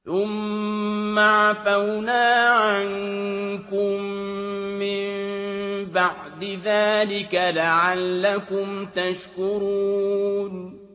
ثُمَّ عَفَوْنَا عَنكُم مِّن بَعْدِ ذَٰلِكَ لَعَلَّكُمْ تَشْكُرُونَ